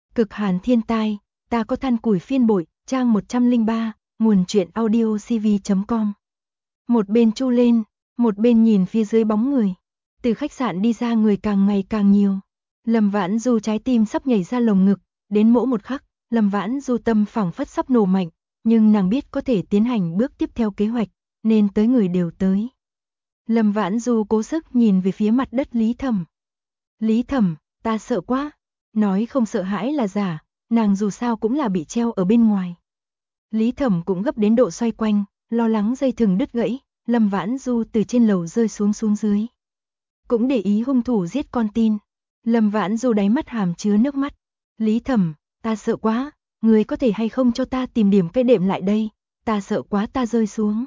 Cực hàn thiên tai, ta có than củi phiên bội, trang 103, nguồn truyện audio cv.com. Một bên chu lên, một bên nhìn phía dưới bóng người. Từ khách sạn đi ra người càng ngày càng nhiều. Lâm Vãn Du trái tim sắp nhảy ra lồng ngực, đến mỗi một khắc, Lâm Vãn Du tâm phảng phất sắp nổ mạnh, nhưng nàng biết có thể tiến hành bước tiếp theo kế hoạch, nên tới người đều tới. Lâm Vãn Du cố sức nhìn về phía mặt đất Lý Thẩm. Lý Thẩm, ta sợ quá. Nói không sợ hãi là giả, nàng dù sao cũng là bị treo ở bên ngoài. Lý Thẩm cũng gấp đến độ xoay quanh, lo lắng dây thừng đứt gãy, Lâm Vãn Du từ trên lầu rơi xuống dưới. Cũng để ý hung thủ giết con tin. Lâm Vãn Du đáy mắt hàm chứa nước mắt. Lý Thẩm, ta sợ quá, người có thể hay không cho ta tìm điểm cây đệm lại đây, ta sợ quá ta rơi xuống.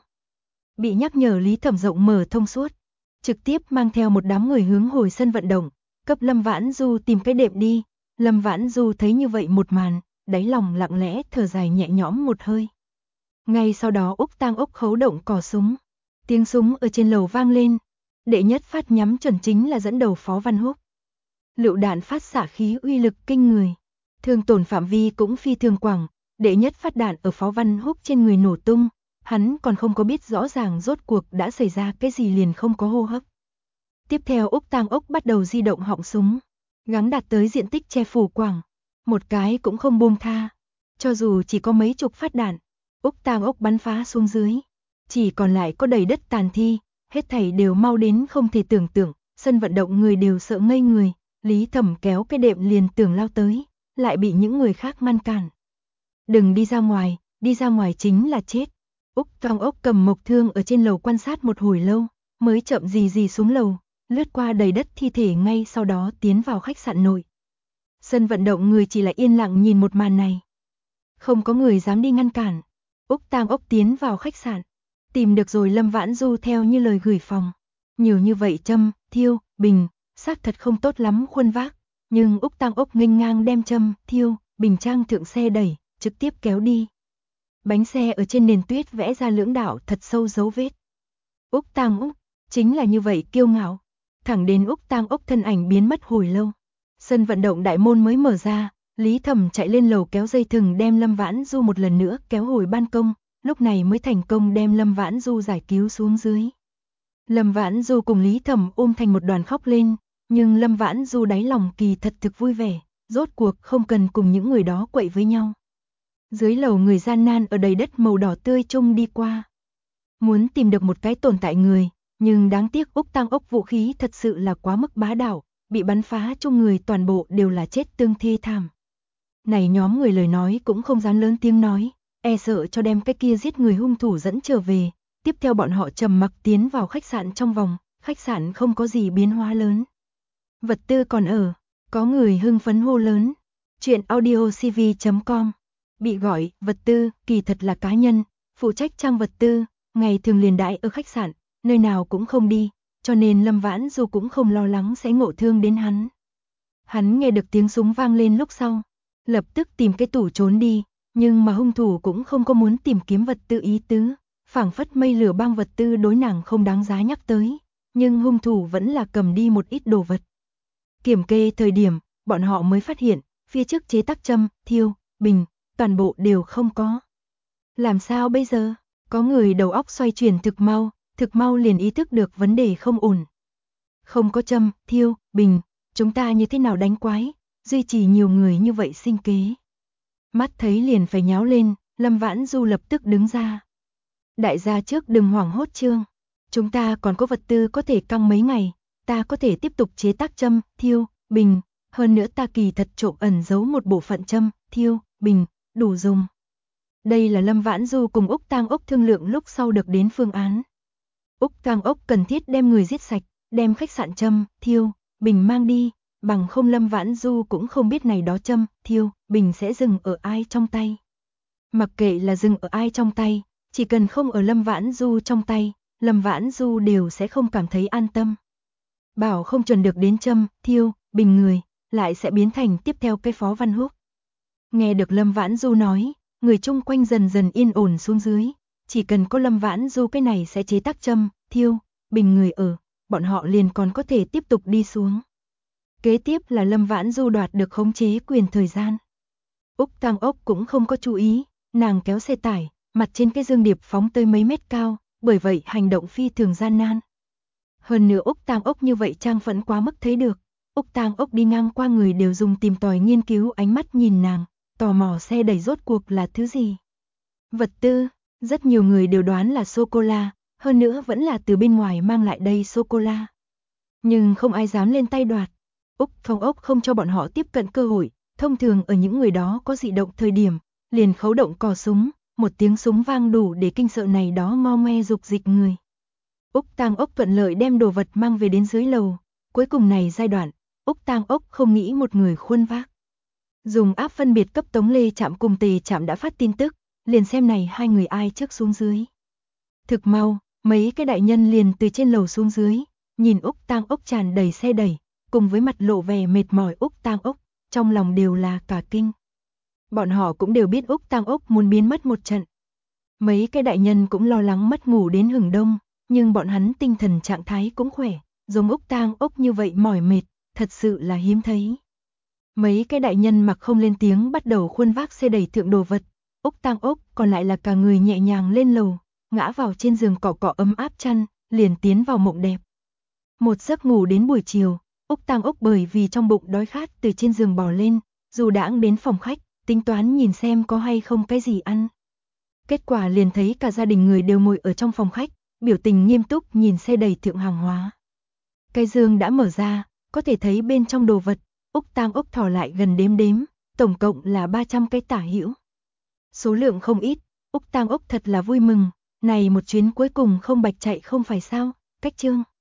Bị nhắc nhở Lý Thẩm rộng mở thông suốt, trực tiếp mang theo một đám người hướng hồi sân vận động, cấp Lâm Vãn Du tìm cái đệm đi. Lâm Vãn Du thấy như vậy một màn, đáy lòng lặng lẽ thở dài nhẹ nhõm một hơi. Ngay sau đó Úc Tang Ốc khấu động cò súng. Tiếng súng ở trên lầu vang lên. Đệ nhất phát nhắm chuẩn chính là dẫn đầu Phó Văn Húc. Lựu đạn phát xạ khí uy lực kinh người. Thương tổn phạm vi cũng phi thường quảng. Đệ nhất phát đạn ở Phó Văn Húc trên người nổ tung. Hắn còn không có biết rõ ràng rốt cuộc đã xảy ra cái gì liền không có hô hấp. Tiếp theo Úc Tang Ốc bắt đầu di động họng súng, gắng đạt tới diện tích che phủ quảng, một cái cũng không buông tha. Cho dù chỉ có mấy chục phát đạn, Úc Tang Ốc bắn phá xuống dưới, chỉ còn lại có đầy đất tàn thi, hết thảy đều mau đến không thể tưởng tượng, sân vận động người đều sợ ngây người. Lý Thẩm kéo cái đệm liền tưởng lao tới, lại bị những người khác ngăn cản. Đừng đi ra ngoài chính là chết. Úc Tang Ốc cầm mộc thương ở trên lầu quan sát một hồi lâu, mới chậm gì xuống lầu, lướt qua đầy đất thi thể ngay sau đó tiến vào khách sạn nội. Sân vận động người chỉ là yên lặng nhìn một màn này. Không có người dám đi ngăn cản. Úc Tang Ốc tiến vào khách sạn, tìm được rồi Lâm Vãn Du theo như lời gửi phòng. Nhiều như vậy châm, thiêu, bình, xác thật không tốt lắm khuôn vác, nhưng Úc Tang Ốc nghênh ngang đem châm, thiêu, bình trang thượng xe đẩy, trực tiếp kéo đi. Bánh xe ở trên nền tuyết vẽ ra lưỡng đạo thật sâu dấu vết. Úc Tang Ốc chính là như vậy kiêu ngạo, thẳng đến Úc Tang Ốc thân ảnh biến mất hồi lâu. Sân vận động đại môn mới mở ra, Lý Thẩm chạy lên lầu kéo dây thừng đem Lâm Vãn Du một lần nữa kéo hồi ban công, lúc này mới thành công đem Lâm Vãn Du giải cứu xuống dưới. Lâm Vãn Du cùng Lý Thẩm ôm thành một đoàn khóc lên, nhưng Lâm Vãn Du đáy lòng kỳ thật thực vui vẻ, rốt cuộc không cần cùng những người đó quậy với nhau. Dưới lầu người gian nan ở đầy đất màu đỏ tươi chung đi qua. Muốn tìm được một cái tồn tại người, nhưng đáng tiếc Úc Tang Ốc vũ khí thật sự là quá mức bá đạo, bị bắn phá chung người toàn bộ đều là chết tương thê thảm. Này nhóm người lời nói cũng không dám lớn tiếng nói, e sợ cho đem cái kia giết người hung thủ dẫn trở về. Tiếp theo bọn họ trầm mặc tiến vào khách sạn trong vòng, khách sạn không có gì biến hóa lớn. Vật tư còn ở, có người hưng phấn hô lớn. Chuyện audio cv.com. Bị gọi vật tư kỳ thật là cá nhân, phụ trách trang vật tư, ngày thường liền đãi ở khách sạn, nơi nào cũng không đi, cho nên Lâm Vãn Du cũng không lo lắng sẽ ngộ thương đến hắn. Hắn nghe được tiếng súng vang lên lúc sau, lập tức tìm cái tủ trốn đi, nhưng mà hung thủ cũng không có muốn tìm kiếm vật tư ý tứ, phảng phất mây lửa băng vật tư đối nàng không đáng giá nhắc tới, nhưng hung thủ vẫn là cầm đi một ít đồ vật. Kiểm kê thời điểm, bọn họ mới phát hiện, phía trước chế tác châm, thiêu, bình, toàn bộ đều không có. Làm sao bây giờ? Có người đầu óc xoay chuyển thực mau liền ý thức được vấn đề không ổn. Không có châm, thiêu, bình, chúng ta như thế nào đánh quái, duy trì nhiều người như vậy sinh kế. Mắt thấy liền phải nháo lên, Lâm Vãn Du lập tức đứng ra. Đại gia trước đừng hoảng hốt chương, chúng ta còn có vật tư có thể căng mấy ngày, ta có thể tiếp tục chế tác châm, thiêu, bình, hơn nữa ta kỳ thật trộm ẩn giấu một bộ phận châm, thiêu, bình, đủ dùng. Đây là Lâm Vãn Du cùng Úc Tang Ốc thương lượng lúc sau được đến phương án. Úc Tang Ốc cần thiết đem người giết sạch, đem khách sạn châm, thiêu, bình mang đi, bằng không Lâm Vãn Du cũng không biết này đó châm, thiêu, bình sẽ dừng ở ai trong tay. Mặc kệ là dừng ở ai trong tay, chỉ cần không ở Lâm Vãn Du trong tay, Lâm Vãn Du đều sẽ không cảm thấy an tâm. Bảo không chuẩn được đến châm, thiêu, bình người, lại sẽ biến thành tiếp theo cái Phó Văn Húc. Nghe được Lâm Vãn Du nói, người chung quanh dần dần yên ổn xuống dưới, chỉ cần có Lâm Vãn Du cái này sẽ chế tác châm, thiêu, bình người ở, bọn họ liền còn có thể tiếp tục đi xuống. Kế tiếp là Lâm Vãn Du đoạt được khống chế quyền thời gian. Úc Tang Ốc cũng không có chú ý, nàng kéo xe tải, mặt trên cái dương điệp phóng tới mấy mét cao, bởi vậy hành động phi thường gian nan. Hơn nữa Úc Tang Ốc như vậy trang vẫn quá mức thấy được. Úc Tang Ốc đi ngang qua người đều dùng tìm tòi nghiên cứu ánh mắt nhìn nàng, tò mò xe đẩy rốt cuộc là thứ gì. Vật tư, rất nhiều người đều đoán là sô-cô-la, hơn nữa vẫn là từ bên ngoài mang lại đây sô-cô-la. Nhưng không ai dám lên tay đoạt. Úc Tang Ốc không cho bọn họ tiếp cận cơ hội, thông thường ở những người đó có dị động thời điểm, liền khấu động cò súng, một tiếng súng vang đủ để kinh sợ này đó ngo ngoe dục dịch người. Úc Tang Ốc thuận lợi đem đồ vật mang về đến dưới lầu, cuối cùng này giai đoạn, Úc Tang Ốc không nghĩ một người khuôn vác. Dùng áp phân biệt cấp Tống Lê Trạm cùng Tề Trạm đã phát tin tức, liền xem này hai người ai trước xuống dưới. Thực mau, mấy cái đại nhân liền từ trên lầu xuống dưới, nhìn Úc Tang Ốc tràn đầy xe đẩy, cùng với mặt lộ vẻ mệt mỏi Úc Tang Ốc, trong lòng đều là cả kinh. Bọn họ cũng đều biết Úc Tang Ốc muốn biến mất một trận. Mấy cái đại nhân cũng lo lắng mất ngủ đến hừng đông, nhưng bọn hắn tinh thần trạng thái cũng khỏe, giống Úc Tang Ốc như vậy mỏi mệt, thật sự là hiếm thấy. Mấy cái đại nhân mặc không lên tiếng bắt đầu khuôn vác xe đẩy thượng đồ vật, Úc Tang Ốc còn lại là cả người nhẹ nhàng lên lầu, ngã vào trên giường cọ cọ ấm áp chăn, liền tiến vào mộng đẹp. Một giấc ngủ đến buổi chiều, Úc Tang Ốc bởi vì trong bụng đói khát từ trên giường bò lên, dù đãng đến phòng khách, tính toán nhìn xem có hay không cái gì ăn. Kết quả liền thấy cả gia đình người đều ngồi ở trong phòng khách, biểu tình nghiêm túc nhìn xe đẩy thượng hàng hóa. Cái giường đã mở ra, có thể thấy bên trong đồ vật, Úc Tang Ốc thò lại gần đếm đếm, tổng cộng là 300 cái tả hữu. Số lượng không ít, Úc Tang Ốc thật là vui mừng, này một chuyến cuối cùng không bạch chạy không phải sao, cách chương.